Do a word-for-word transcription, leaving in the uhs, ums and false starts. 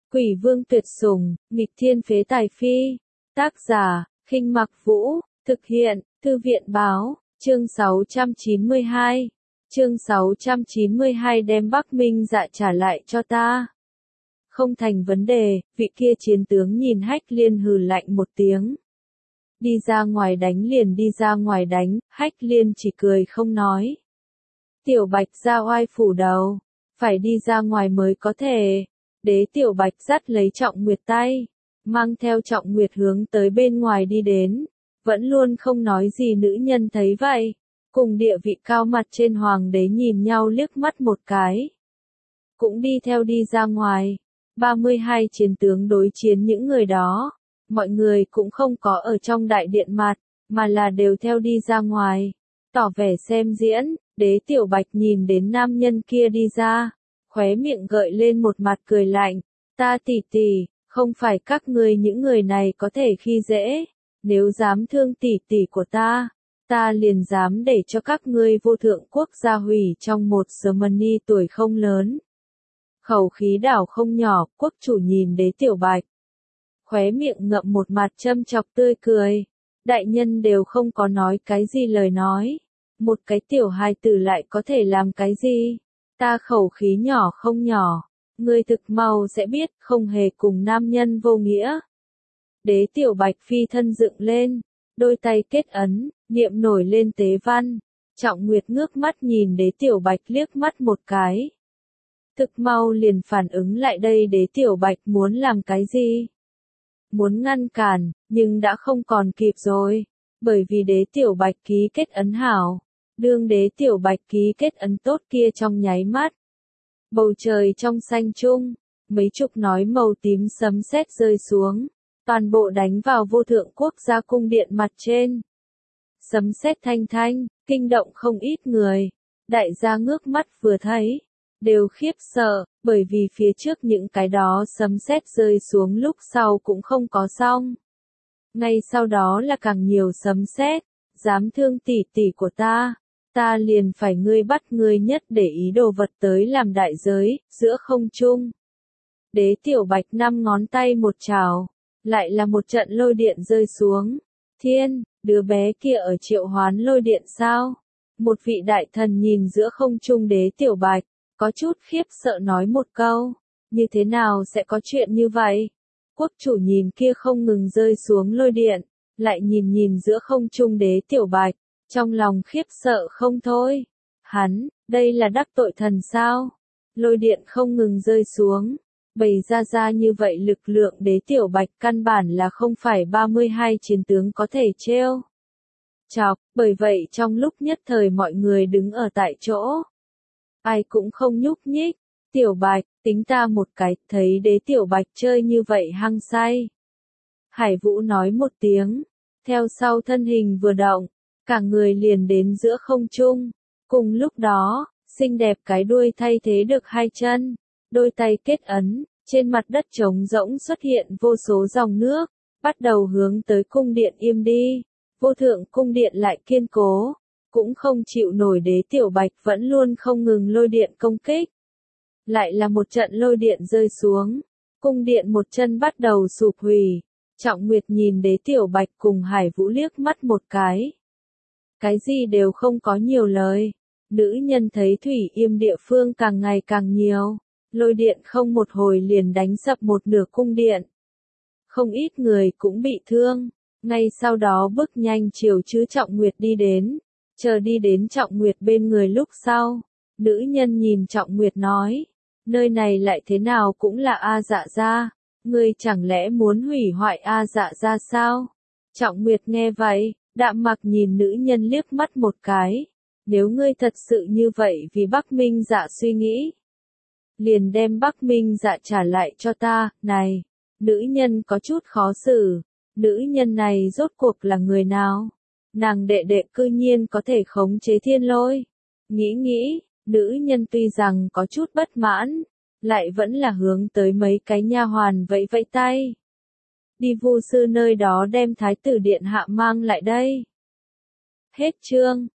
Quỷ vương tuyệt sủng, nghịch thiên phế tài phi. Tác giả, Khinh Mặc Vũ, thực hiện, Thư viện báo, chương sáu trăm chín mươi hai. Chương sáu trăm chín mươi hai đem Bắc Minh Dạ trả lại cho ta. Không thành vấn đề, vị kia chiến tướng nhìn Hách Liên hừ lạnh một tiếng. Đi ra ngoài đánh liền đi ra ngoài đánh, Hách Liên chỉ cười không nói. Tiểu Bạch ra oai phủ đầu, phải đi ra ngoài mới có thể. Đế Tiểu Bạch dắt lấy Trọng Nguyệt tay, mang theo Trọng Nguyệt hướng tới bên ngoài đi đến, vẫn luôn không nói gì. Nữ nhân thấy vậy, cùng địa vị cao mặt trên hoàng đế nhìn nhau liếc mắt một cái, cũng đi theo đi ra ngoài. ba mươi hai chiến tướng đối chiến những người đó, mọi người cũng không có ở trong đại điện mặt, mà là đều theo đi ra ngoài, tỏ vẻ xem diễn. Đế Tiểu Bạch nhìn đến nam nhân kia đi ra, khóe miệng gợi lên một mặt cười lạnh. Ta tỷ tỷ, không phải các ngươi những người này có thể khi dễ, nếu dám thương tỷ tỷ của ta, ta liền dám để cho các ngươi vô thượng quốc gia hủy trong một giờ mani tuổi không lớn. Khẩu khí đảo không nhỏ, quốc chủ nhìn Đế Tiểu Bạch, khóe miệng ngậm một mặt châm chọc tươi cười. Đại nhân đều không có nói cái gì lời nói, một cái tiểu hài tử lại có thể làm cái gì? Ta khẩu khí nhỏ không nhỏ, ngươi thực mau sẽ biết, không hề cùng nam nhân vô nghĩa. Đế Tiểu Bạch phi thân dựng lên, đôi tay kết ấn, niệm nổi lên tế văn. Trọng Nguyệt ngước mắt nhìn Đế Tiểu Bạch liếc mắt một cái, thực mau liền phản ứng lại đây Đế Tiểu Bạch muốn làm cái gì. Muốn ngăn cản, nhưng đã không còn kịp rồi, bởi vì Đế Tiểu Bạch ký kết ấn hảo. Đương Đế Tiểu Bạch ký kết ấn tốt kia trong nháy mắt, bầu trời trong xanh chung, mấy chục nói màu tím sấm sét rơi xuống, toàn bộ đánh vào vô thượng quốc gia cung điện mặt trên. Sấm sét thanh thanh, kinh động không ít người, đại gia ngước mắt vừa thấy, đều khiếp sợ, bởi vì phía trước những cái đó sấm sét rơi xuống lúc sau cũng không có xong. Ngay sau đó là càng nhiều sấm sét, dám thương tỷ tỷ của ta, ta liền phải ngươi bắt ngươi nhất để ý đồ vật tới làm đại giới. Giữa không trung, Đế Tiểu Bạch năm ngón tay một trảo, lại là một trận lôi điện rơi xuống. Thiên, đứa bé kia ở triệu hoán lôi điện sao? Một vị đại thần nhìn giữa không trung Đế Tiểu Bạch, có chút khiếp sợ nói một câu, như thế nào sẽ có chuyện như vậy? Quốc chủ nhìn kia không ngừng rơi xuống lôi điện, lại nhìn nhìn giữa không trung Đế Tiểu Bạch, trong lòng khiếp sợ không thôi. Hắn, đây là đắc tội thần sao? Lôi điện không ngừng rơi xuống, bày ra ra như vậy lực lượng Đế Tiểu Bạch căn bản là không phải ba mươi hai chiến tướng có thể trêu chọc, bởi vậy trong lúc nhất thời mọi người đứng ở tại chỗ, ai cũng không nhúc nhích. Tiểu Bạch, tính ta một cái, thấy Đế Tiểu Bạch chơi như vậy hăng say. Hải Vũ nói một tiếng, theo sau thân hình vừa động, cả người liền đến giữa không trung. Cùng lúc đó, xinh đẹp cái đuôi thay thế được hai chân, đôi tay kết ấn, trên mặt đất trống rỗng xuất hiện vô số dòng nước, bắt đầu hướng tới cung điện im đi. Vô thượng cung điện lại kiên cố, cũng không chịu nổi Đế Tiểu Bạch vẫn luôn không ngừng lôi điện công kích. Lại là một trận lôi điện rơi xuống, cung điện một chân bắt đầu sụp hủy. Trọng Nguyệt nhìn Đế Tiểu Bạch cùng Hải Vũ liếc mắt một cái, cái gì đều không có nhiều lời. Nữ nhân thấy thủy yêm địa phương càng ngày càng nhiều, lôi điện không một hồi liền đánh sập một nửa cung điện. Không ít người cũng bị thương, ngay sau đó bước nhanh chiều chứ Trọng Nguyệt đi đến, chờ đi đến Trọng Nguyệt bên người lúc sau, nữ nhân nhìn Trọng Nguyệt nói, nơi này lại thế nào cũng là A Dạ gia, ngươi chẳng lẽ muốn hủy hoại A Dạ gia sao? Trọng Nguyệt nghe vậy, đạm mặc nhìn nữ nhân liếc mắt một cái, nếu ngươi thật sự như vậy vì Bắc Minh Dạ suy nghĩ, liền đem Bắc Minh Dạ trả lại cho ta. Này, nữ nhân có chút khó xử, nữ nhân này rốt cuộc là người nào? Nàng đệ đệ cư nhiên có thể khống chế thiên lôi. Nghĩ nghĩ, nữ nhân tuy rằng có chút bất mãn, lại vẫn là hướng tới mấy cái nha hoàn vẫy vẫy tay. Đi Vu sư nơi đó đem Thái tử điện hạ mang lại đây. Hết chương.